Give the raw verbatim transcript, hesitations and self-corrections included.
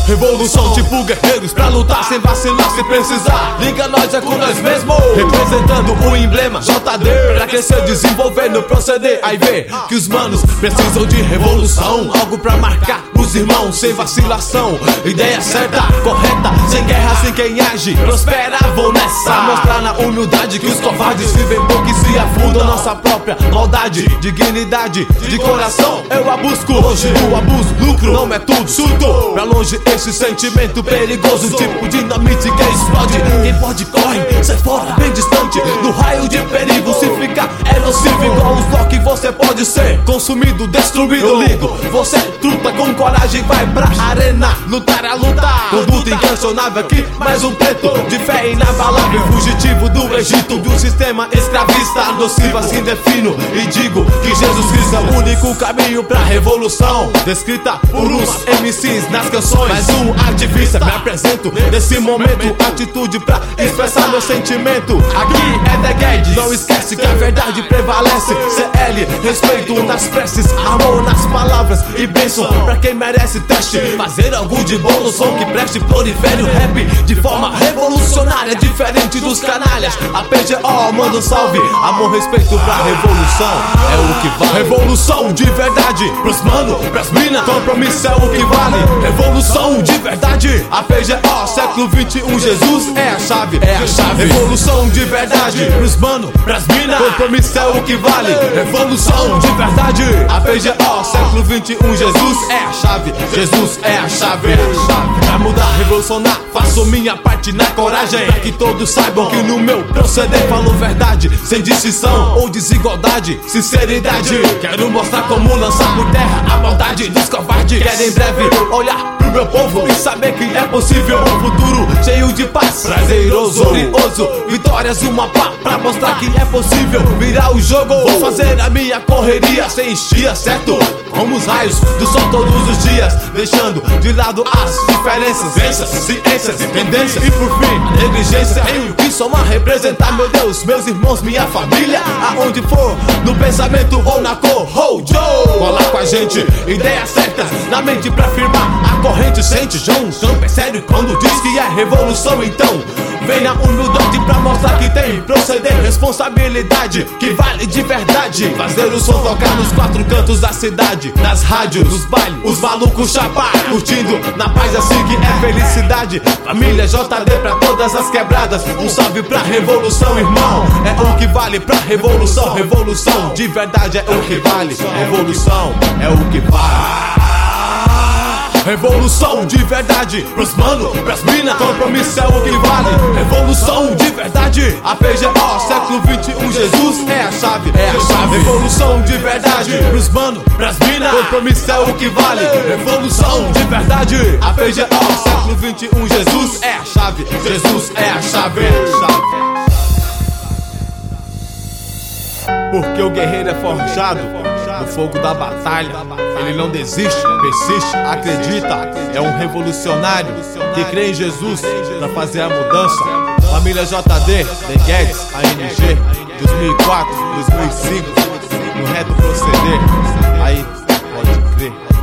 Revolução tipo guerreiros pra lutar sem vacilar, se precisar. Liga nós, é com nós mesmo. Representando o emblema J D, pra crescer, desenvolvendo, proceder. Aí vê que os manos precisam de revolução, algo pra marcar os irmãos sem vacilação. Ideia certa, correta, sem guerra, sem quem age prospera, vou nessa. Pra mostrar na humildade que os covardes vivem pouco e se afundam. Nossa própria maldade, dignidade de coração eu a busco. Hoje o abuso, lucro não é tudo, surto. Pra longe esse sentimento perigoso, tipo dinamite que explode. Quem pode corre, sai fora, bem distante do raio de perigo. Se ficar é nocivo, igual o só que você pode ser consumido, destruído. Ligo, você truta com coragem, vai pra arena, lutar a lutar. Conduta incancionável aqui, mais um preto de fé inabalável, fugitivo do Egito, de um sistema escravista nocivo. Assim defino e digo que Jesus Cristo é o único caminho pra revolução, descrita por uns M Cs nas canções. Mas um ativista, me apresento nesse momento, atitude pra expressar meu sentimento. Aqui é The Guedes, não esquece que a verdade prevalece. C L, respeito nas preces, amor nas palavras e bênção pra quem merece teste. Fazer algo de bom no som que preste, prolifere o rap de forma revolucionária, diferente dos canalhas. A P G O manda um salve, amor, respeito pra revolução, é o que vale. Revolução de verdade, pros mano, pras mina, compromisso é o que vale. Revolução de verdade, a P G O, século vinte e um, Jesus é a chave, é a chave. Revolução de verdade, pros mano, pras mina, compromisso é o que vale. Revolução de verdade, a P G O, século vinte e um, Jesus é a chave, Jesus é a chave, é a chave. Pra mudar, revolucionar, faço minha parte na coragem, pra que todos saibam que no meu proceder falo verdade, sem distinção ou desigualdade, sinceridade. Quero mostrar como lançar por terra a maldade dos covardes. Quero em breve olhar pro meu povo e saber que é possível um futuro cheio de paz, prazeroso, glorioso, vitórias, uma pá, pra mostrar que é possível virar o jogo. Vou fazer a minha correria sem estia, certo? Como os raios do sol todos os dias, deixando de lado as diferenças, crenças, ciências, tendências e por fim a negligência. Tenho que somar, representar, meu Deus, meus irmãos, minha família, aonde for, no pensamento ou na cor. Oh, Joe, cola com a gente, ideia certa na mente pra firmar a corrente. Sente, João Campo é sério quando diz que é revolução, então vem na humildade pra mostrar que tem proceder, responsabilidade que vale de verdade. Fazer o som tocar nos quatro cantos da cidade, nas rádios, nos bailes, os malucos chapar, curtindo na paz, assim que é felicidade. Família J D pra todas as quebradas, um salve pra revolução, irmão, é o que vale pra revolução. Revolução de verdade é o que vale, revolução é o que vale. Revolução de verdade, pros mano, pras mina, compromisso é o que vale. Revolução de verdade, a P G O, século vinte e um, Jesus é a chave, é a chave. Revolução de verdade, pros mano, pras mina, compromisso é o que vale. Revolução de verdade, a P G O, século vinte e um, Jesus é a chave, Jesus é a chave, é a chave. Porque o guerreiro é forjado no fogo da batalha, ele não desiste, persiste, acredita. É um revolucionário que crê em Jesus pra fazer a mudança. Família J D, The Guedes, A N G, dois mil e quatro, dois mil e cinco, no reto proceder. Aí, pode crer.